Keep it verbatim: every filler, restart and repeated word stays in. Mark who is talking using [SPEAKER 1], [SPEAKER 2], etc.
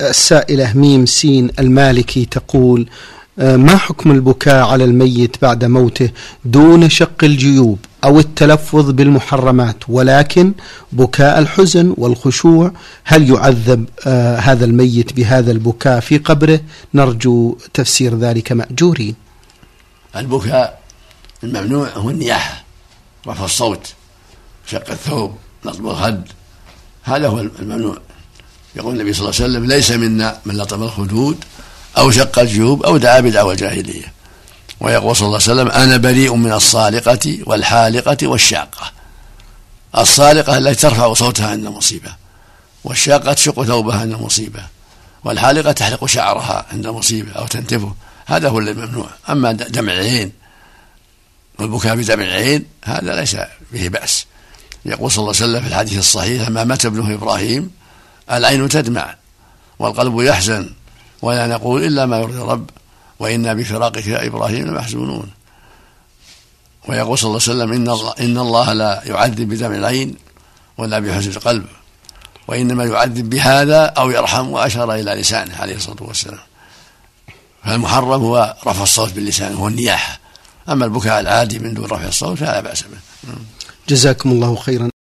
[SPEAKER 1] السائلة ميم سين المالكي تقول: ما حكم البكاء على الميت بعد موته دون شق الجيوب أو التلفظ بالمحرمات، ولكن بكاء الحزن والخشوع؟ هل يعذب آه هذا الميت بهذا البكاء في قبره؟ نرجو تفسير ذلك مأجورين.
[SPEAKER 2] البكاء الممنوع هو النياحة، رفع الصوت، شق الثوب، لطم الخد، هذا هو الممنوع. يقول النبي صلى الله عليه وسلم: ليس منا من لطم الخدود أو شق الجيوب أو دعا بدعوى الجاهلية. ويقول صلى الله عليه وسلم: أنا بريء من الصالقة والحالقة والشاقة. الصالقة التي ترفع صوتها عند المصيبة، والشاقة تشق ثوبها عند المصيبة، والحالقة تحلق شعرها عند المصيبة أو تنتفه، هذا هو الممنوع. أما دمع العين والبكاء بدمع العين هذا ليس به بأس. يقول صلى الله عليه وسلم في الحديث الصحيح: لما مات ابنه إبراهيم العين تدمع والقلب يحزن ولا نقول إلا ما يرضي رب وإنا بفراقك يا إبراهيم لمحزونون. ويقول صلى الله عليه وسلم: إن الله, إن الله لا يعذب بدمع العين ولا بحزن القلب، وإنما يعذب بهذا أو يرحم، وأشار إلى لسانه عليه الصلاة والسلام. فالمحرم هو رفع الصوت باللسان، هو النياحة. أما البكاء العادي من دون رفع الصوت فلا بأس به.
[SPEAKER 1] جزاكم الله خيرا.